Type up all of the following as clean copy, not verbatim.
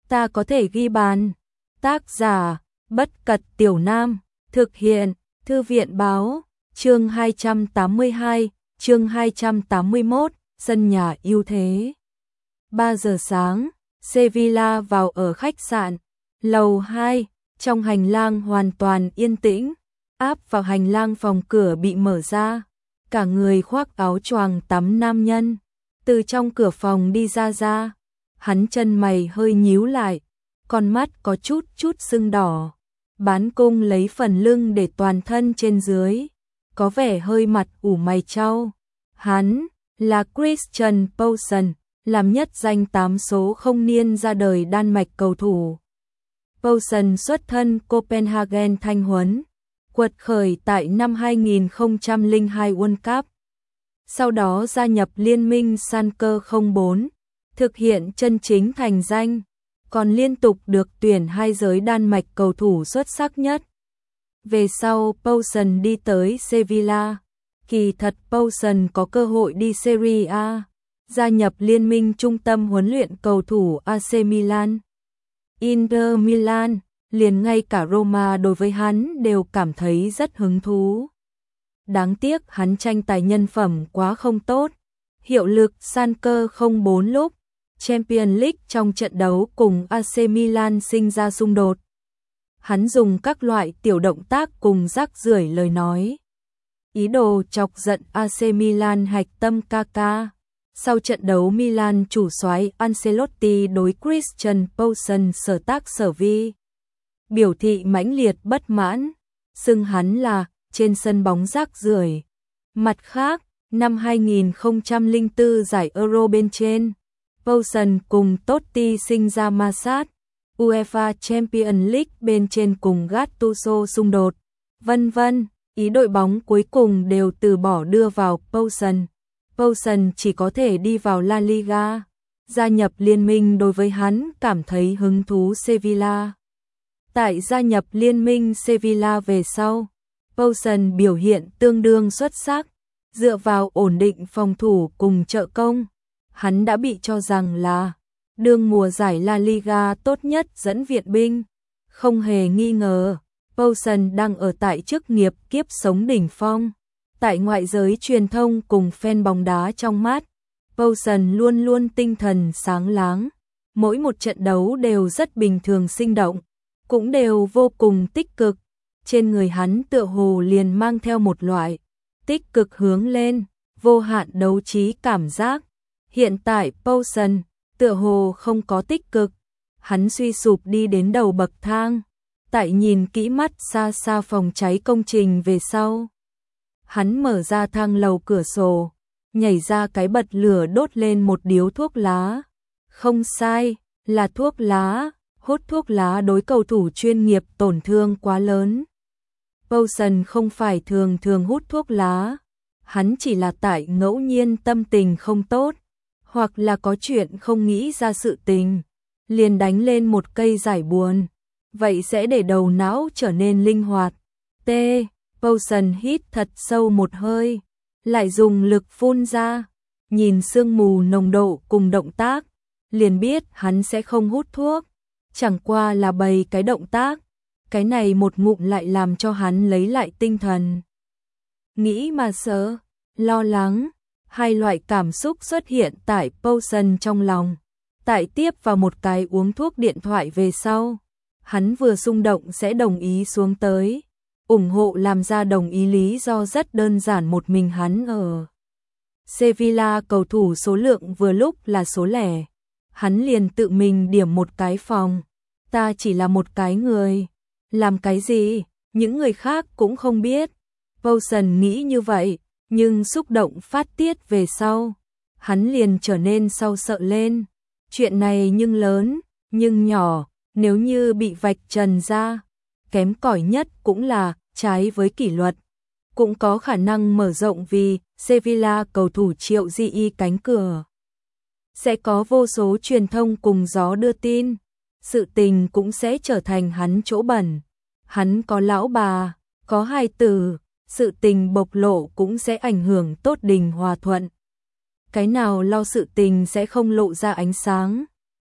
ta có thể ghi bàn. Tác giả, Bất Cật Tiểu Nam, thực hiện, Thư viện Báo, chương 282, chương 281, sân nhà ưu thế. 3 giờ sáng, Sevilla vào ở khách sạn, lầu 2, trong hành lang hoàn toàn yên tĩnh, áp vào hành lang phòng cửa bị mở ra, cả người khoác áo choàng tắm nam nhân, từ trong cửa phòng đi ra, hắn chân mày hơi nhíu lại, con mắt có chút sưng đỏ, bán cung lấy phần lưng để toàn thân trên dưới, có vẻ hơi mặt ủ mày chau. Hắn là Christian Poulsen, làm nhất danh 8 số không niên ra đời Đan Mạch cầu thủ. Poulsen xuất thân Copenhagen Thanh Huấn, quật khởi tại năm 2002 World Cup. Sau đó gia nhập liên minh Schalke 04, thực hiện chân chính thành danh, còn liên tục được tuyển 2 giới Đan Mạch cầu thủ xuất sắc nhất. Về sau Poulsen đi tới Sevilla, kỳ thật Poulsen có cơ hội đi Serie A, gia nhập liên minh trung tâm huấn luyện cầu thủ AC Milan, Inter Milan, liền ngay cả Roma đối với hắn đều cảm thấy rất hứng thú. Đáng tiếc hắn tranh tài nhân phẩm quá không tốt, hiệu lực Schalke 04 lúc Champions League trong trận đấu cùng AC Milan sinh ra xung đột. Hắn dùng các loại tiểu động tác cùng rác rưởi lời nói, ý đồ chọc giận AC Milan hạch tâm Kaka. Sau trận đấu Milan chủ soái Ancelotti đối Christian Poulsen sở tác sở vi, biểu thị mãnh liệt bất mãn, xưng hắn là trên sân bóng rác rưởi. Mặt khác, năm 2004 giải Euro bên trên, Poulsen cùng Totti sinh ra ma sát, UEFA Champions League bên trên cùng Gattuso xung đột, vân vân, ý đội bóng cuối cùng đều từ bỏ đưa vào Poulsen. Poulsen chỉ có thể đi vào La Liga, gia nhập liên minh đối với hắn cảm thấy hứng thú Sevilla. Tại gia nhập liên minh Sevilla về sau, Poulsen biểu hiện tương đương xuất sắc, dựa vào ổn định phòng thủ cùng trợ công, hắn đã bị cho rằng là đương mùa giải La Liga tốt nhất dẫn viện binh. Không hề nghi ngờ, Poulsen đang ở tại chức nghiệp kiếp sống đỉnh phong. Tại ngoại giới truyền thông cùng fan bóng đá trong mắt, Poulsen luôn luôn tinh thần sáng láng, mỗi một trận đấu đều rất bình thường sinh động, cũng đều vô cùng tích cực. Trên người hắn tựa hồ liền mang theo một loại tích cực hướng lên, vô hạn đấu trí cảm giác. Hiện tại Poulsen tựa hồ không có tích cực, hắn suy sụp đi đến đầu bậc thang, tại nhìn kỹ mắt xa xa phòng cháy công trình về sau. Hắn mở ra thang lầu cửa sổ, nhảy ra cái bật lửa đốt lên một điếu thuốc lá. Không sai, là thuốc lá, hút thuốc lá đối cầu thủ chuyên nghiệp tổn thương quá lớn. Poulsen không phải thường hút thuốc lá, hắn chỉ là tại ngẫu nhiên tâm tình không tốt, hoặc là có chuyện không nghĩ ra sự tình, liền đánh lên một cây giải buồn, vậy sẽ để đầu não trở nên linh hoạt. T. Poulsen hít thật sâu một hơi, lại dùng lực phun ra, nhìn sương mù nồng độ cùng động tác, liền biết hắn sẽ không hút thuốc, chẳng qua là bày cái động tác, cái này một ngụm lại làm cho hắn lấy lại tinh thần. Nghĩ mà sợ, lo lắng, hai loại cảm xúc xuất hiện tại Poulsen trong lòng. Tại tiếp vào một cái uống thuốc điện thoại về sau, hắn vừa xung động sẽ đồng ý xuống tới, ủng hộ làm ra đồng ý lý do rất đơn giản, một mình hắn ở Sevilla cầu thủ số lượng vừa lúc là số lẻ, hắn liền tự mình điểm một cái phòng, ta chỉ là một cái người, làm cái gì, những người khác cũng không biết. Poulsen nghĩ như vậy, nhưng xúc động phát tiết về sau, hắn liền trở nên sợ lên. Chuyện này nhưng lớn, nhưng nhỏ, nếu như bị vạch trần ra, kém cỏi nhất cũng là trái với kỷ luật, cũng có khả năng mở rộng vì Sevilla cầu thủ Triệu Di Y cánh cửa. Sẽ có vô số truyền thông cùng gió đưa tin, sự tình cũng sẽ trở thành hắn chỗ bẩn. Hắn có lão bà, có hài tử, sự tình bộc lộ cũng sẽ ảnh hưởng tốt đình hòa thuận. Cái nào lo sự tình sẽ không lộ ra ánh sáng,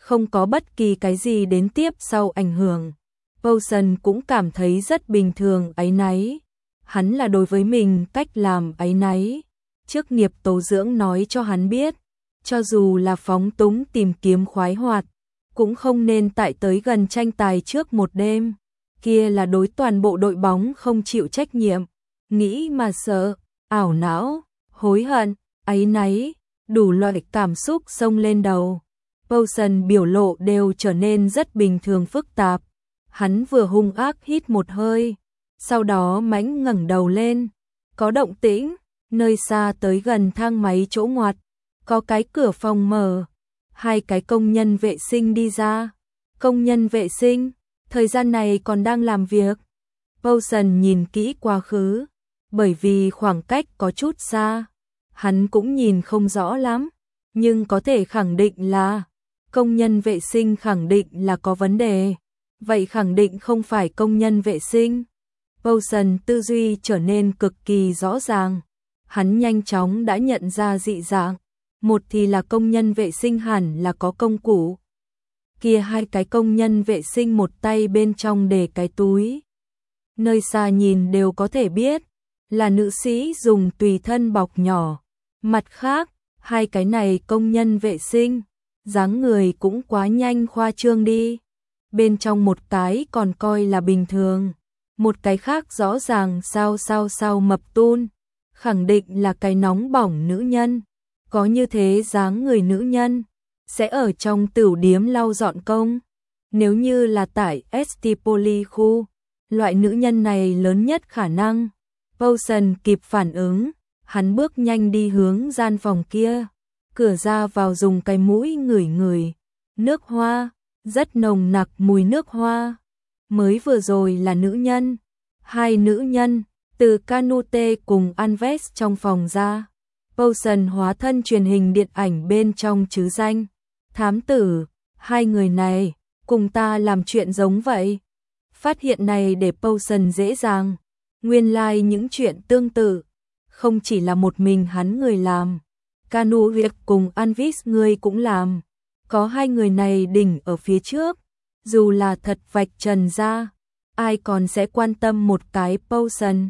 không có bất kỳ cái gì đến tiếp sau ảnh hưởng. Poulsen cũng cảm thấy rất bình thường áy náy. Hắn là đối với mình cách làm áy náy. Chức nghiệp tố dưỡng nói cho hắn biết, cho dù là phóng túng tìm kiếm khoái hoạt, cũng không nên tại tới gần tranh tài trước một đêm. Kia là đối toàn bộ đội bóng không chịu trách nhiệm. Nghĩ mà sợ, ảo não, hối hận, áy náy, đủ loại cảm xúc xông lên đầu. Poulsen biểu lộ đều trở nên rất bình thường phức tạp. Hắn vừa hung ác hít một hơi, sau đó mãnh ngẩng đầu lên. Có động tĩnh, nơi xa tới gần thang máy chỗ ngoặt, có cái cửa phòng mở. Hai cái công nhân vệ sinh đi ra. Công nhân vệ sinh, thời gian này còn đang làm việc. Poulsen nhìn kỹ quá khứ, bởi vì khoảng cách có chút xa, hắn cũng nhìn không rõ lắm, nhưng có thể khẳng định là công nhân vệ sinh khẳng định là có vấn đề. Vậy khẳng định không phải công nhân vệ sinh. Poulsen tư duy trở nên cực kỳ rõ ràng. Hắn nhanh chóng đã nhận ra dị dạng. Một thì là công nhân vệ sinh hẳn là có công cụ. Kia hai cái công nhân vệ sinh một tay bên trong để cái túi. Nơi xa nhìn đều có thể biết là nữ sĩ dùng tùy thân bọc nhỏ. Mặt khác, hai cái này công nhân vệ sinh, dáng người cũng quá nhanh khoa trương đi. Bên trong một cái còn coi là bình thường, một cái khác rõ ràng sao mập tun, khẳng định là cái nóng bỏng nữ nhân. Có như thế dáng người nữ nhân, sẽ ở trong tửu điếm lau dọn công. Nếu như là tại Stipoli khu, loại nữ nhân này lớn nhất khả năng. Poulsen kịp phản ứng, hắn bước nhanh đi hướng gian phòng kia. Cửa ra vào dùng cái mũi ngửi, nước hoa, rất nồng nặc mùi nước hoa. Mới vừa rồi là nữ nhân, hai nữ nhân, từ Canute cùng Alves trong phòng ra. Poulsen hóa thân truyền hình điện ảnh bên trong chứ danh. Thám tử, hai người này, cùng ta làm chuyện giống vậy. Phát hiện này để Poulsen dễ dàng. Nguyên lai những chuyện tương tự, không chỉ là một mình hắn người làm. Canute cùng Alves người cũng làm. Có hai người này đỉnh ở phía trước. Dù là thật vạch trần ra, ai còn sẽ quan tâm một cái Poulsen.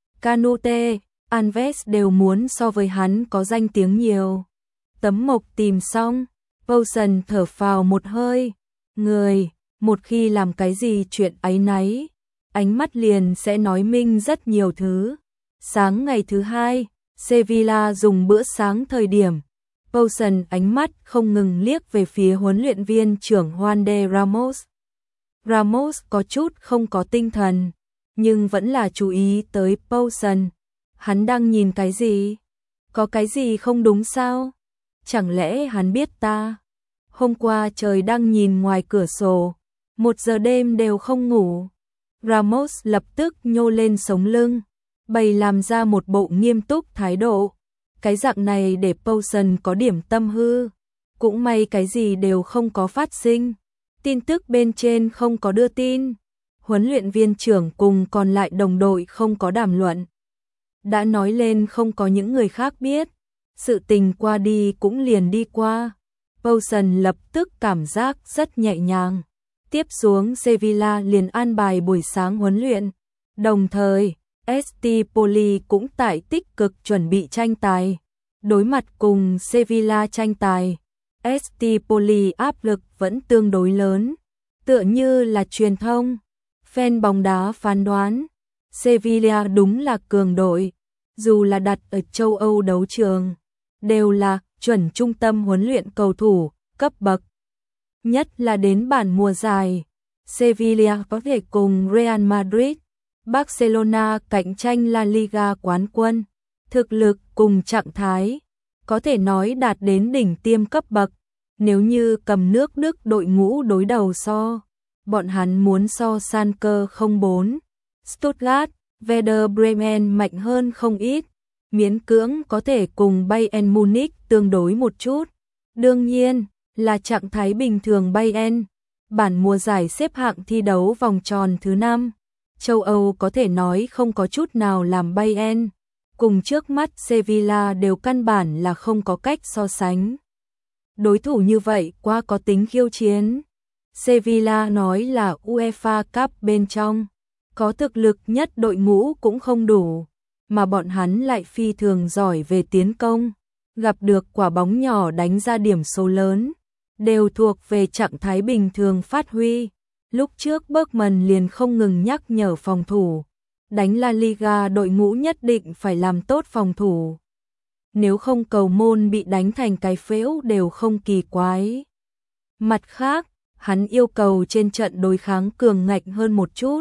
Canute, Alves đều muốn so với hắn có danh tiếng nhiều. Tấm mộc tìm xong, Poulsen thở phào một hơi. Người, một khi làm cái gì chuyện áy náy, ánh mắt liền sẽ nói minh rất nhiều thứ. Sáng ngày thứ hai, Sevilla dùng bữa sáng thời điểm. Poulsen ánh mắt không ngừng liếc về phía huấn luyện viên trưởng Juan de Ramos. Ramos có chút không có tinh thần, nhưng vẫn là chú ý tới Poulsen. Hắn đang nhìn cái gì? Có cái gì không đúng sao? Chẳng lẽ hắn biết ta? Hôm qua trời đang nhìn ngoài cửa sổ, 1 giờ đêm đều không ngủ. Ramos lập tức nhô lên sống lưng, bày làm ra một bộ nghiêm túc thái độ. Cái dạng này để Poulsen có điểm tâm hư. Cũng may cái gì đều không có phát sinh. Tin tức bên trên không có đưa tin. Huấn luyện viên trưởng cùng còn lại đồng đội không có đàm luận. Đã nói lên không có những người khác biết. Sự tình qua đi cũng liền đi qua. Poulsen lập tức cảm giác rất nhẹ nhàng. Tiếp xuống Sevilla liền an bài buổi sáng huấn luyện. Đồng thời, Stipoli cũng tại tích cực chuẩn bị tranh tài. Đối mặt cùng Sevilla tranh tài, Stipoli áp lực vẫn tương đối lớn. Tựa như là truyền thông, fan bóng đá phán đoán, Sevilla đúng là cường đội. Dù là đặt ở châu Âu đấu trường, đều là chuẩn trung tâm huấn luyện cầu thủ, cấp bậc. Nhất là đến bản mùa giải, Sevilla có thể cùng Real Madrid, Barcelona cạnh tranh La Liga quán quân. Thực lực cùng trạng thái, có thể nói đạt đến đỉnh tiêm cấp bậc. Nếu như cầm nước Đức đội ngũ đối đầu so, bọn hắn muốn so Schalke 04, Stuttgart, Werder Bremen mạnh hơn không ít, miễn cưỡng có thể cùng Bayern Munich tương đối một chút. Đương nhiên, là trạng thái bình thường Bayern, bản mùa giải xếp hạng thi đấu vòng tròn thứ 5. Châu Âu có thể nói không có chút nào làm Bayern, cùng trước mắt Sevilla đều căn bản là không có cách so sánh. đối thủ như vậy quá có tính khiêu chiến. Sevilla nói là UEFA Cup bên trong, có thực lực nhất đội ngũ cũng không đủ, mà bọn hắn lại phi thường giỏi về tiến công, gặp được quả bóng nhỏ đánh ra điểm số lớn, đều thuộc về trạng thái bình thường phát huy. Lúc trước Bergman liền không ngừng nhắc nhở phòng thủ, đánh La Liga đội ngũ nhất định phải làm tốt phòng thủ. Nếu không cầu môn bị đánh thành cái phễu đều không kỳ quái. Mặt khác, hắn yêu cầu trên trận đối kháng cường ngạnh hơn một chút.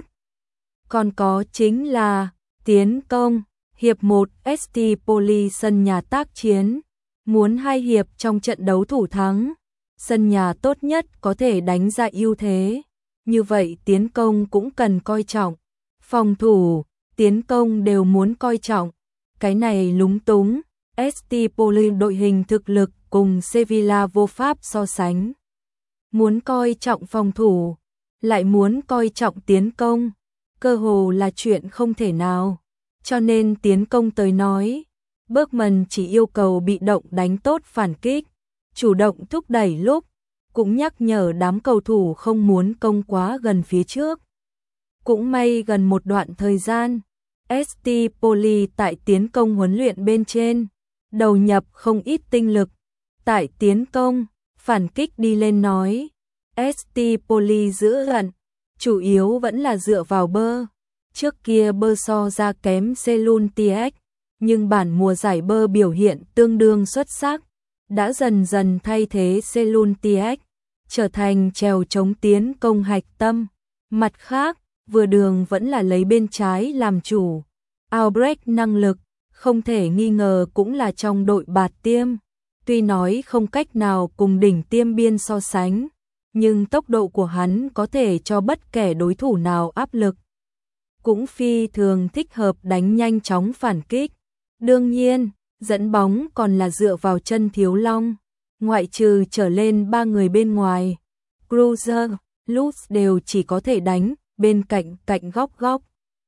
Còn có chính là tiến công, hiệp 1 ST Poli sân nhà tác chiến, muốn 2 hiệp trong trận đấu thủ thắng, sân nhà tốt nhất có thể đánh ra ưu thế. Như vậy tiến công cũng cần coi trọng, phòng thủ, tiến công đều muốn coi trọng. Cái này lúng túng, ST Poli đội hình thực lực cùng Sevilla vô pháp so sánh. Muốn coi trọng phòng thủ, lại muốn coi trọng tiến công, cơ hồ là chuyện không thể nào. Cho nên tiến công tới nói, Bergman chỉ yêu cầu bị động đánh tốt phản kích, chủ động thúc đẩy lúc, cũng nhắc nhở đám cầu thủ không muốn công quá gần phía trước. Cũng may gần một đoạn thời gian, ST Poli tại tiến công huấn luyện bên trên, đầu nhập không ít tinh lực. Tại tiến công, phản kích đi lên nói, ST Poli giữ gần, chủ yếu vẫn là dựa vào bơ. Trước kia bơ so ra kém Celtics, nhưng bản mùa giải bơ biểu hiện tương đương xuất sắc, đã dần dần thay thế Celtics, trở thành chèo chống tiến công hạch tâm. Mặt khác, vừa đường vẫn là lấy bên trái làm chủ. Albrecht năng lực, không thể nghi ngờ cũng là trong đội bạt tiêm. Tuy nói không cách nào cùng đỉnh tiêm biên so sánh, nhưng tốc độ của hắn có thể cho bất kể đối thủ nào áp lực. Cũng phi thường thích hợp đánh nhanh chóng phản kích. Đương nhiên, dẫn bóng còn là dựa vào chân Thiếu Long. Ngoại trừ trở lên 3 người bên ngoài, Kruse, Lutz đều chỉ có thể đánh bên cạnh góc.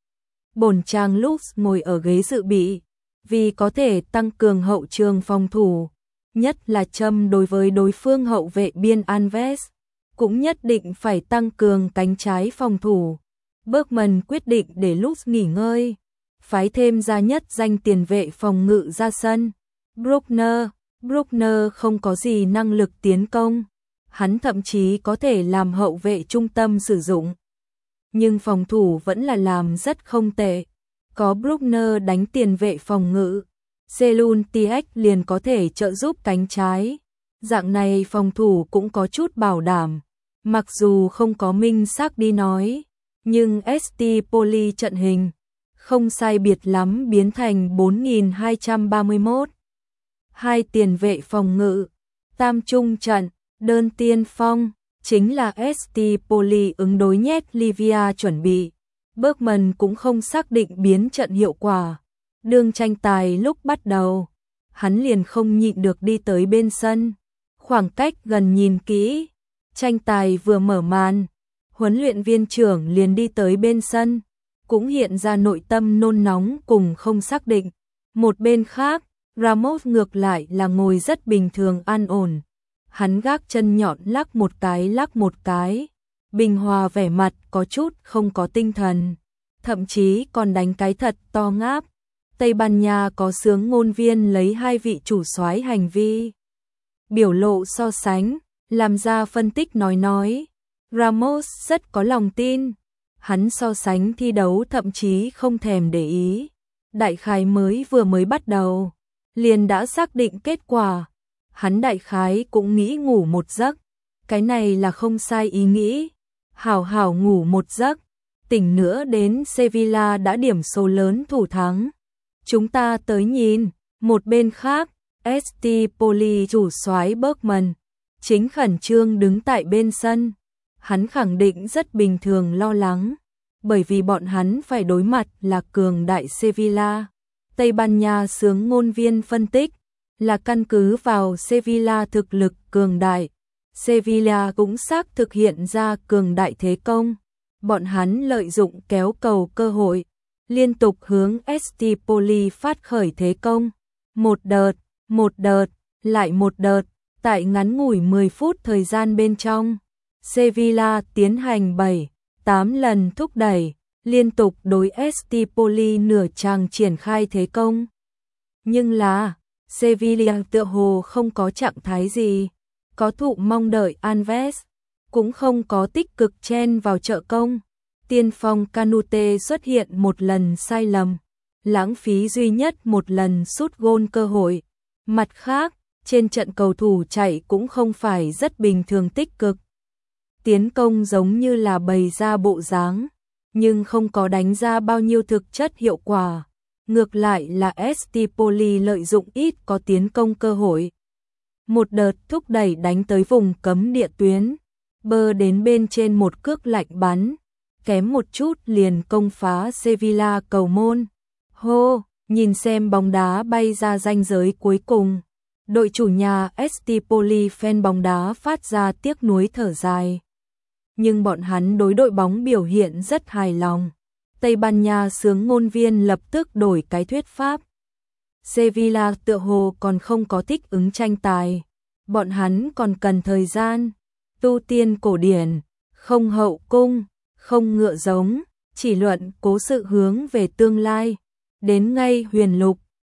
Bổn chàng Lutz ngồi ở ghế dự bị, vì có thể tăng cường hậu trường phòng thủ, nhất là châm đối với đối phương hậu vệ biên Alves, cũng nhất định phải tăng cường cánh trái phòng thủ. Bergman quyết định để Lutz nghỉ ngơi, phái thêm ra nhất danh tiền vệ phòng ngự ra sân. Bruckner không có gì năng lực tiến công, hắn thậm chí có thể làm hậu vệ trung tâm sử dụng. Nhưng phòng thủ vẫn là làm rất không tệ. Có Bruckner đánh tiền vệ phòng ngự, Celtics liền có thể trợ giúp cánh trái. Dạng này phòng thủ cũng có chút bảo đảm, mặc dù không có minh xác đi nói, nhưng ST Poli trận hình không sai biệt lắm biến thành 4231. 2 tiền vệ phòng ngự, tam trung trận, đơn tiên phong, chính là ST Poli ứng đối nhét Livia chuẩn bị. Bergman cũng không xác định biến trận hiệu quả. Đường tranh tài lúc bắt đầu, hắn liền không nhịn được đi tới bên sân, khoảng cách gần nhìn kỹ. Tranh tài vừa mở màn, huấn luyện viên trưởng liền đi tới bên sân, cũng hiện ra nội tâm nôn nóng cùng không xác định. Một bên khác, Ramos ngược lại là ngồi rất bình thường an ổn. Hắn gác chân nhọn lắc một cái, bình hòa vẻ mặt có chút không có tinh thần, thậm chí còn đánh cái thật to ngáp. Tây Ban Nha có sướng ngôn viên lấy 2 vị chủ soái hành vi biểu lộ so sánh, làm ra phân tích nói. Ramos rất có lòng tin, hắn so sánh thi đấu thậm chí không thèm để ý. Đại khái mới bắt đầu, liền đã xác định kết quả. Hắn đại khái cũng nghĩ ngủ một giấc, cái này là không sai ý nghĩ. Hảo ngủ một giấc, tỉnh nữa đến Sevilla đã điểm số lớn thủ thắng. Chúng ta tới nhìn, một bên khác, ST Poli chủ soái Bergman chính khẩn trương đứng tại bên sân. Hắn khẳng định rất bình thường lo lắng, bởi vì bọn hắn phải đối mặt là cường đại Sevilla. Tây Ban Nha sướng ngôn viên phân tích là căn cứ vào Sevilla thực lực cường đại. Sevilla cũng xác thực hiện ra cường đại thế công. Bọn hắn lợi dụng kéo cầu cơ hội, liên tục hướng ST Poli phát khởi thế công. Một đợt, lại một đợt, Tại ngắn ngủi 10 phút thời gian bên trong, Sevilla tiến hành 7-8 lần thúc đẩy, liên tục đối Estipoli nửa chàng triển khai thế công. Nhưng là, Sevilla tựa hồ không có trạng thái gì, có thụ mong đợi Alves, cũng không có tích cực chen vào trợ công. Tiên phong Canute xuất hiện một lần sai lầm, lãng phí duy nhất một lần sút gôn cơ hội. Mặt khác, trên trận cầu thủ chạy cũng không phải rất bình thường tích cực. Tiến công giống như là bày ra bộ dáng, nhưng không có đánh ra bao nhiêu thực chất hiệu quả. Ngược lại là Estipoli lợi dụng ít có tiến công cơ hội. Một đợt thúc đẩy đánh tới vùng cấm địa tuyến, bơ đến bên trên một cước lạnh bắn, kém một chút liền công phá Sevilla cầu môn. Hô, nhìn xem bóng đá bay ra ranh giới cuối cùng. Đội chủ nhà Estipoli fan bóng đá phát ra tiếc nuối thở dài. Nhưng bọn hắn đối đội bóng biểu hiện rất hài lòng. Tây Ban Nha xướng ngôn viên lập tức đổi cái thuyết pháp. Sevilla tựa hồ còn không có thích ứng tranh tài. Bọn hắn còn cần thời gian, tu tiên cổ điển, không hậu cung, không ngựa giống, chỉ luận cố sự hướng về tương lai. Đến ngay huyền lục,